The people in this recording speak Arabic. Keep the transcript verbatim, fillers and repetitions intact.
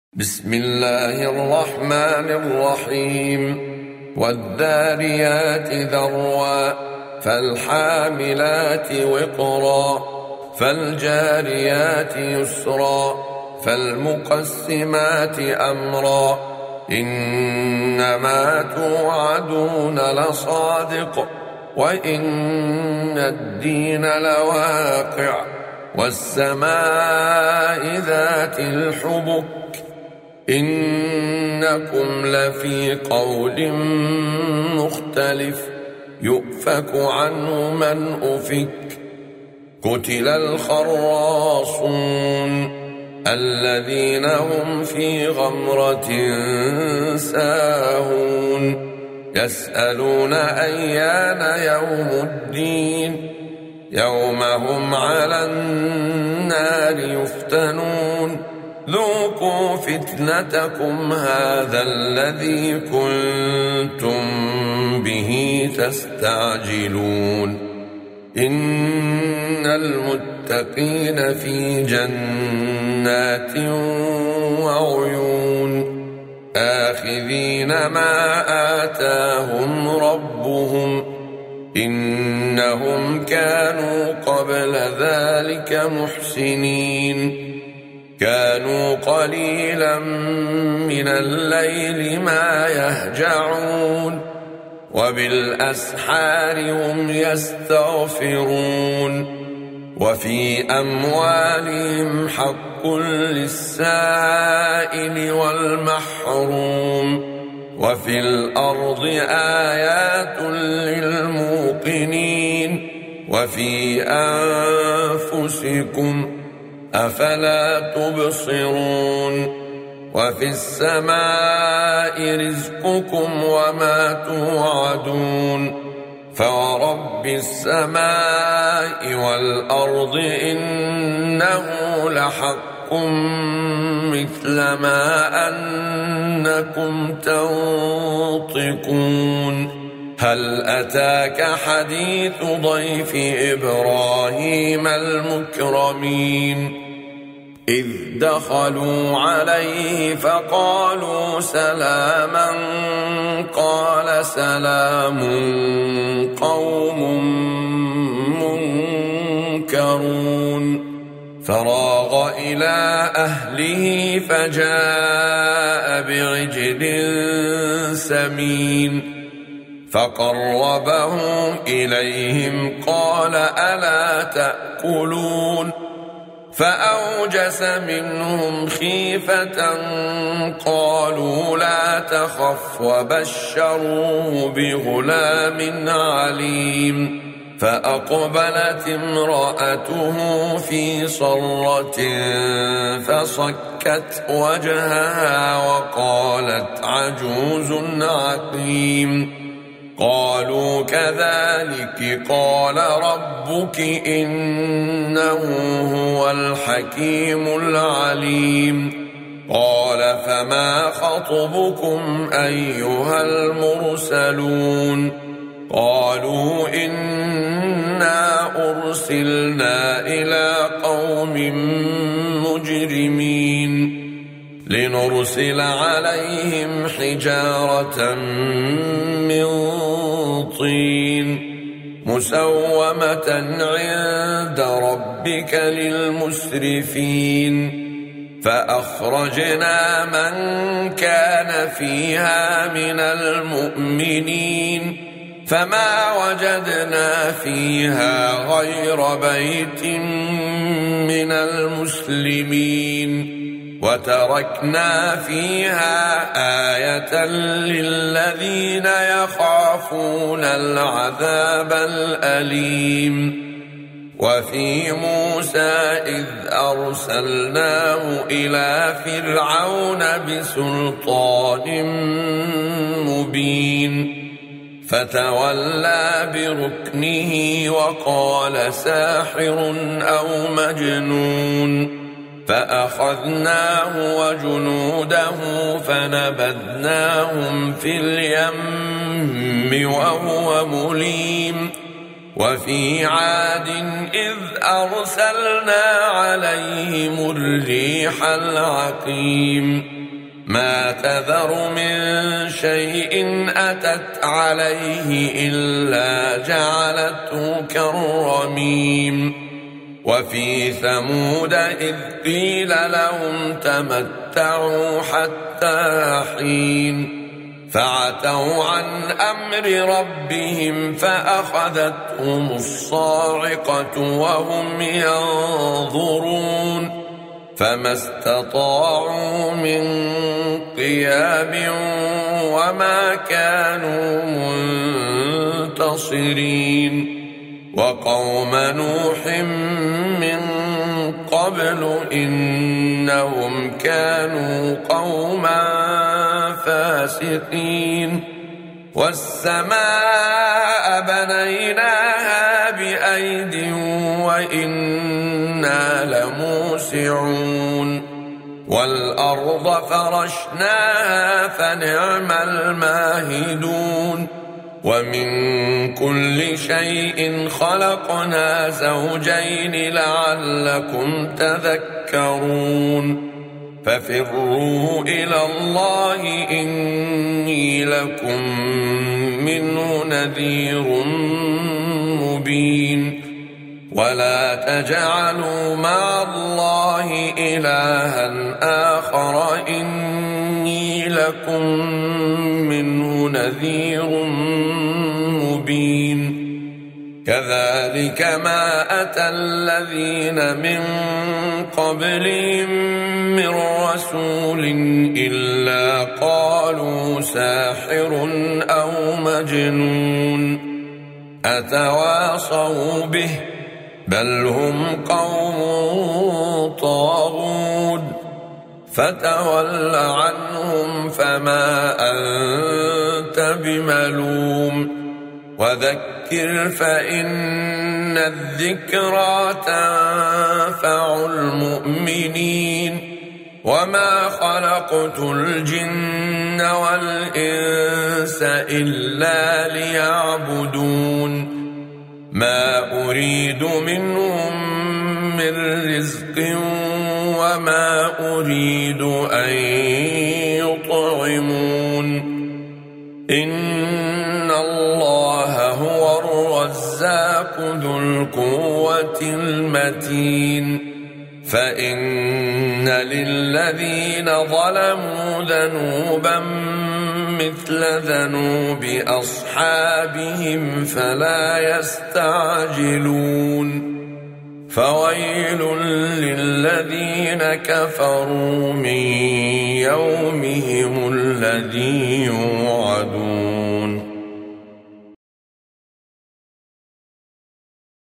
بسم الله الرحمن الرحيم والذاريات ذروا فالحاملات وقرا فالجاريات يسرا فالمقسمات أمرا إنما توعدون لصادق وإن الدين لواقع والسماء ذات الحبك إنكم لفي قول مختلف يؤفك عنه من أفك قتل الخراصون الذين هم في غمرة ساهون يسألون أيان يوم الدين يوم هم على النار يفتنون ذوقوا فتنتكم هذا الذي كنتم به تستعجلون إن المتقين في جنات وعيون آخذين ما آتاهم ربهم إنهم كانوا قبل ذلك محسنين كانوا قليلا من الليل ما يهجعون وبالأسحار هم يستغفرون وفي أموالهم حق للسائل والمحروم وفي الأرض آيات للموقنين وفي أنفسكم أفلا تبصرون وفي السماء رزقكم وما توعدون فورب السماء والأرض إنه لحق مثل ما أنكم تنطقون هل أتاك حديث ضيف إبراهيم المكرمين إذ دخلوا عليه فقالوا سلاما قال سلام قوم منكرون فراغ إلى أهله فجاء بعجل سمين فقربه إليهم قال ألا تأكلون فأوجس منهم خيفة قالوا لا تخف وبشروه بغلام عليم فأقبلت امرأته في صرة فصكت وجهها وقالت عجوز عقيم قالوا كذلك قال ربك إنه هو الحكيم العليم قال فما خطبكم أيها المرسلون قالوا إنا أرسلنا إلى قوم مجرمين لنرسل عليهم حجارة من طين مسومة عند ربك للمسرفين فأخرجنا من كان فيها من المؤمنين فما وجدنا فيها غير بيت من المسلمين وتركنا فيها آية للذين يخافون العذاب الأليم وفي موسى إذ أرسلناه إلى فرعون بسلطان مبين فتولى بركنه وقال ساحر أو مجنون فأخذناه وجنوده فنبذناهم في اليم وهو مليم وفي عاد إذ أرسلنا عليهم الريح العقيم ما تذر من شيء أتت عليه إلا جعلته كالرميم وفي ثمود إذ قيل لهم تمتعوا حتى حين فعتوا عن أمر ربهم فأخذتهم الصاعقة وهم ينظرون فما استطاعوا من قيام وما كانوا منتصرين وقوم نوح من قبل إنهم كانوا قوما فاسقين والسماء بنيناها بأيد وإنا لموسعون والأرض فرشناها فنعم الماهدون ومن كل شيء خلقنا زوجين لعلكم تذكرون ففروا إلى الله إني لكم منه نذير مبين ولا تجعلوا مع الله إلها آخر إني لكم منه نذير مبين كذلك ما أتى الذين من قبلهم من رسول إلا قالوا ساحر أو مجنون أتواصوا به بل هم قوم طاغون فتول عنهم فما أنت بملوم وذكر فإن الذكرى تنفع المؤمنين وما خلقت الجن والإنس إلا ليعبدون ما أريد منهم من رزق وما أريد أن يطعمون إن الله هو الرزاق ذو القوة المتين فإن للذين ظلموا ذنوبا مثل ذنوب أصحابهم فلا يستعجلون فويل للذين كفروا من يومهم الذي يوعدون